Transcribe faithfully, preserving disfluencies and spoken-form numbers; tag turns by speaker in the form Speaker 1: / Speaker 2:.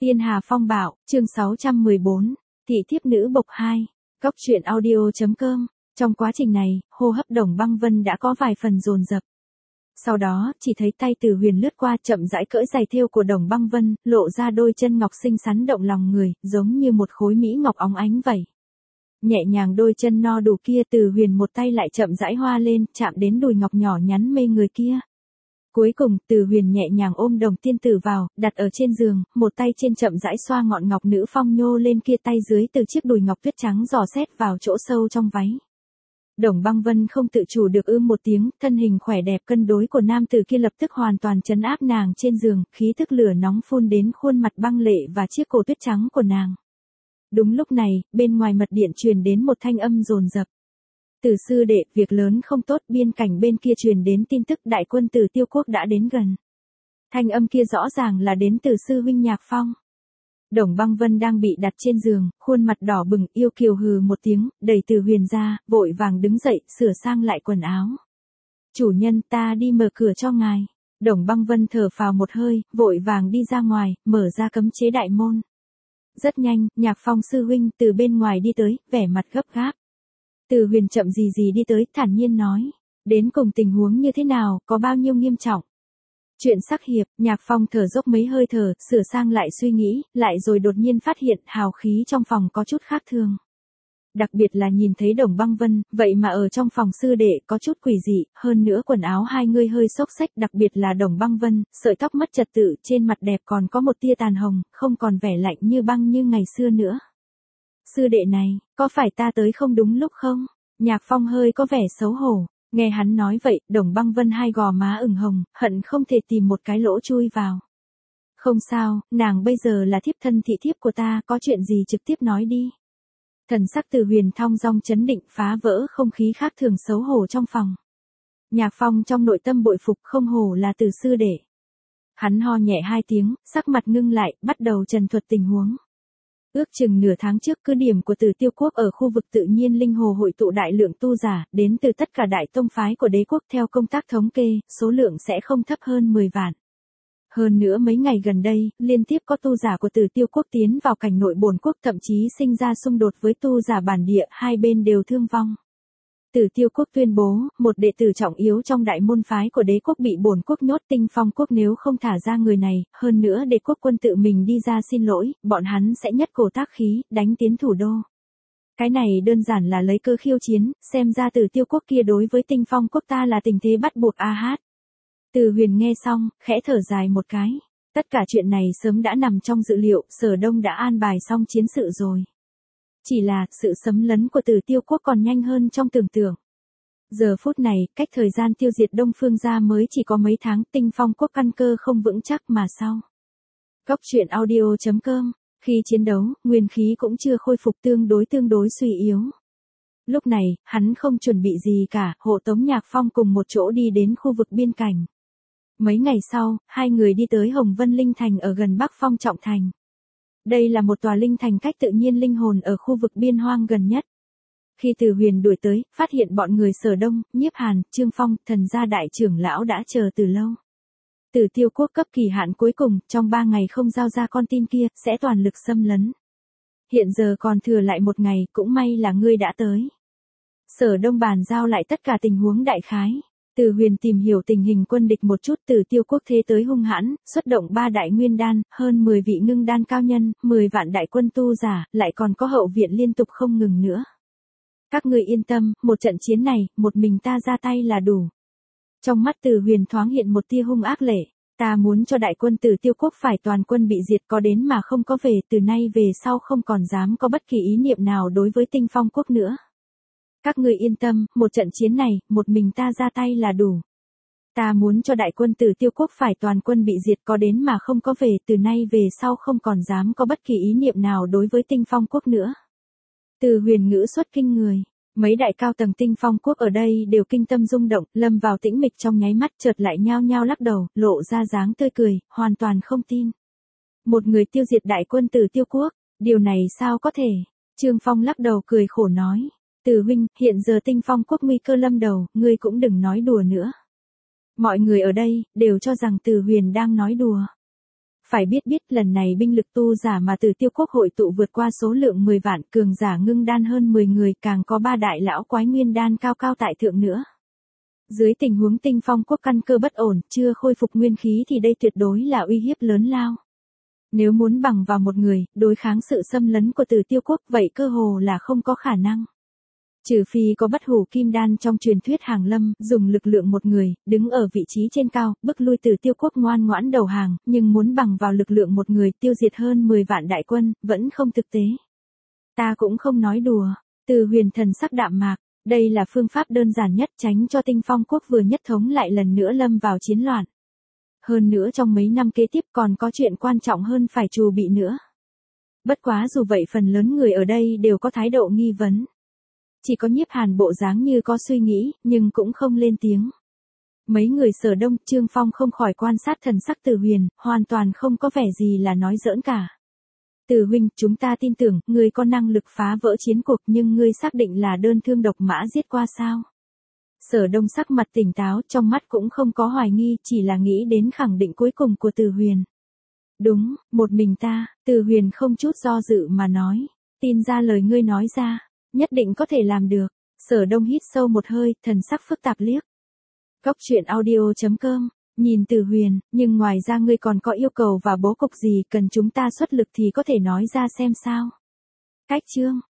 Speaker 1: Tiên Hà Phong Bạo, chương sáu trăm mười bốn, Thị thiếp nữ bộc hai, Góc truyện audio.com. Trong quá trình này, hô hấp Đồng Băng Vân đã có vài phần dồn dập. Sau đó, chỉ thấy tay Từ Huyền lướt qua chậm rãi cởi giày thêu của Đồng Băng Vân, lộ ra đôi chân ngọc xinh xắn động lòng người, giống như một khối mỹ ngọc óng ánh vậy. Nhẹ nhàng đôi chân no đủ kia, Từ Huyền một tay lại chậm rãi hoa lên, chạm đến đùi ngọc nhỏ nhắn mê người kia. Cuối cùng, Từ Huyền nhẹ nhàng ôm Đồng tiên tử vào, đặt ở trên giường, một tay trên chậm rãi xoa ngọn ngọc nữ phong nhô lên kia, tay dưới từ chiếc đùi ngọc tuyết trắng dò xét vào chỗ sâu trong váy. Đồng Băng Vân không tự chủ được ưm một tiếng, thân hình khỏe đẹp cân đối của nam tử kia lập tức hoàn toàn trấn áp nàng trên giường, khí thức lửa nóng phun đến khuôn mặt băng lệ và chiếc cổ tuyết trắng của nàng. Đúng lúc này, bên ngoài mật điện truyền đến một thanh âm dồn dập. Từ sư đệ, việc lớn không tốt, biên cảnh bên kia truyền đến tin tức đại quân Từ Tiêu Quốc đã đến gần. Thanh âm kia rõ ràng là đến từ sư huynh Nhạc Phong. Đồng Băng Vân đang bị đặt trên giường, khuôn mặt đỏ bừng, yêu kiều hừ một tiếng, đẩy Từ Huyền ra, vội vàng đứng dậy, sửa sang lại quần áo. Chủ nhân, ta đi mở cửa cho ngài. Đồng Băng Vân thở phào một hơi, vội vàng đi ra ngoài, mở ra cấm chế đại môn. Rất nhanh, Nhạc Phong sư huynh từ bên ngoài đi tới, vẻ mặt gấp gáp. Từ Huyền chậm gì gì đi tới, thản nhiên nói. Đến cùng tình huống như thế nào, có bao nhiêu nghiêm trọng? Chuyện sắc hiệp, Nhạc Phong thở dốc mấy hơi thở, sửa sang lại suy nghĩ, lại rồi đột nhiên phát hiện hào khí trong phòng có chút khác thường. Đặc biệt là nhìn thấy Đồng Băng Vân, vậy mà ở trong phòng sư đệ có chút quỷ dị, hơn nữa quần áo hai người hơi xốc xếch, đặc biệt là Đồng Băng Vân, sợi tóc mất trật tự, trên mặt đẹp còn có một tia tàn hồng, không còn vẻ lạnh như băng như ngày xưa nữa. Sư đệ này, có phải ta tới không đúng lúc không? Nhạc Phong hơi có vẻ xấu hổ. Nghe hắn nói vậy, Đồng Băng Vân hai gò má ửng hồng, hận không thể tìm một cái lỗ chui vào. Không sao, nàng bây giờ là thiếp thân thị thiếp của ta, có chuyện gì trực tiếp nói đi. Thần sắc Từ Huyền thong dong chấn định, phá vỡ không khí khác thường xấu hổ trong phòng. Nhạc Phong trong nội tâm bội phục, không hổ là Từ sư đệ. Hắn ho nhẹ hai tiếng, sắc mặt ngưng lại, bắt đầu trần thuật tình huống. Ước chừng nửa tháng trước, cứ điểm của Từ Tiêu Quốc ở khu vực tự nhiên linh hồ hội tụ đại lượng tu giả, đến từ tất cả đại tông phái của đế quốc, theo công tác thống kê, số lượng sẽ không thấp hơn mười vạn. Hơn nữa mấy ngày gần đây, liên tiếp có tu giả của Từ Tiêu Quốc tiến vào cảnh nội bổn quốc, thậm chí sinh ra xung đột với tu giả bản địa, hai bên đều thương vong. Từ Tiêu Quốc tuyên bố, một đệ tử trọng yếu trong đại môn phái của đế quốc bị bổn quốc nhốt, Tinh Phong Quốc nếu không thả ra người này, hơn nữa đế quốc quân tự mình đi ra xin lỗi, bọn hắn sẽ nhất cổ tác khí, đánh tiến thủ đô. Cái này đơn giản là lấy cơ khiêu chiến, xem ra Từ Tiêu Quốc kia đối với Tinh Phong Quốc ta là tình thế bắt buộc a hát. Từ Huyền nghe xong, khẽ thở dài một cái. Tất cả chuyện này sớm đã nằm trong dự liệu, Sở Đông đã an bài xong chiến sự rồi. Chỉ là, sự xâm lấn của Từ Tiêu Quốc còn nhanh hơn trong tưởng tượng. Giờ phút này, cách thời gian tiêu diệt Đông Phương gia mới chỉ có mấy tháng, Tinh Phong Quốc căn cơ không vững chắc mà sau. Góc truyện audio.com. Khi chiến đấu, nguyên khí cũng chưa khôi phục, tương đối tương đối suy yếu. Lúc này, hắn không chuẩn bị gì cả, hộ tống Nhạc Phong cùng một chỗ đi đến khu vực biên cảnh. Mấy ngày sau, hai người đi tới Hồng Vân Linh Thành ở gần Bắc Phong Trọng Thành. Đây là một tòa linh thành cách tự nhiên linh hồn ở khu vực biên hoang gần nhất. Khi Từ Huyền đuổi tới, phát hiện bọn người Sở Đông, Nhiếp Hàn, Trương Phong, Thần gia đại trưởng lão đã chờ từ lâu. Từ Tiêu Quốc cấp kỳ hạn cuối cùng, trong ba ngày không giao ra con tin kia, sẽ toàn lực xâm lấn. Hiện giờ còn thừa lại một ngày, cũng may là ngươi đã tới. Sở Đông bàn giao lại tất cả tình huống đại khái. Từ Huyền tìm hiểu tình hình quân địch một chút, Từ Tiêu Quốc thế tới hung hãn, xuất động ba đại nguyên đan, hơn mười vị ngưng đan cao nhân, mười vạn đại quân tu giả, lại còn có hậu viện liên tục không ngừng nữa. Các ngươi yên tâm, một trận chiến này, một mình ta ra tay là đủ. Trong mắt Từ Huyền thoáng hiện một tia hung ác lệ, ta muốn cho đại quân Từ Tiêu Quốc phải toàn quân bị diệt, có đến mà không có về, từ nay về sau không còn dám có bất kỳ ý niệm nào đối với Tinh Phong Quốc nữa. Các ngươi yên tâm, một trận chiến này, một mình ta ra tay là đủ. Ta muốn cho đại quân Từ Tiêu Quốc phải toàn quân bị diệt, có đến mà không có về, từ nay về sau không còn dám có bất kỳ ý niệm nào đối với Tinh Phong Quốc nữa. Từ Huyền ngữ xuất kinh người, mấy đại cao tầng Tinh Phong Quốc ở đây đều kinh tâm rung động, lâm vào tĩnh mịch trong nháy mắt, chợt lại nhao nhao lắc đầu, lộ ra dáng tươi cười, hoàn toàn không tin. Một người tiêu diệt đại quân Từ Tiêu Quốc, điều này sao có thể? Trương Phong lắc đầu cười khổ nói. Từ huynh, hiện giờ Tinh Phong Quốc nguy cơ lâm đầu, ngươi cũng đừng nói đùa nữa. Mọi người ở đây, đều cho rằng Từ Huyền đang nói đùa. Phải biết biết lần này binh lực tu giả mà Tử Tiêu Quốc hội tụ vượt qua số lượng mười vạn, cường giả ngưng đan hơn mười người, càng có ba đại lão quái nguyên đan cao cao tại thượng nữa. Dưới tình huống Tinh Phong Quốc căn cơ bất ổn, chưa khôi phục nguyên khí thì đây tuyệt đối là uy hiếp lớn lao. Nếu muốn bằng vào một người, đối kháng sự xâm lấn của Tử Tiêu Quốc, vậy cơ hồ là không có khả năng. Trừ phi có bất hủ kim đan trong truyền thuyết hàng lâm, dùng lực lượng một người, đứng ở vị trí trên cao, bức lui Tử Tiêu Quốc ngoan ngoãn đầu hàng, nhưng muốn bằng vào lực lượng một người tiêu diệt hơn mười vạn đại quân, vẫn không thực tế. Ta cũng không nói đùa. Từ Huyền thần sắc đạm mạc, đây là phương pháp đơn giản nhất tránh cho Tinh Phong Quốc vừa nhất thống lại lần nữa lâm vào chiến loạn. Hơn nữa trong mấy năm kế tiếp còn có chuyện quan trọng hơn phải trù bị nữa. Bất quá dù vậy phần lớn người ở đây đều có thái độ nghi vấn. Chỉ có Nhiếp Hàn bộ dáng như có suy nghĩ, nhưng cũng không lên tiếng. Mấy người Sở Đông, Trương Phong không khỏi quan sát thần sắc Từ Huyền, hoàn toàn không có vẻ gì là nói giỡn cả. Từ huynh, chúng ta tin tưởng, ngươi có năng lực phá vỡ chiến cuộc, nhưng ngươi xác định là đơn thương độc mã giết qua sao? Sở Đông sắc mặt tỉnh táo, trong mắt cũng không có hoài nghi, chỉ là nghĩ đến khẳng định cuối cùng của Từ Huyền. Đúng, một mình ta, Từ Huyền không chút do dự mà nói. Tin ra lời ngươi nói ra, nhất định có thể làm được. Sở Đông hít sâu một hơi, thần sắc phức tạp liếc. Góc truyện audio chấm com, nhìn Từ Huyền, nhưng ngoài ra ngươi còn có yêu cầu và bố cục gì cần chúng ta xuất lực thì có thể nói ra xem sao. Cách chương.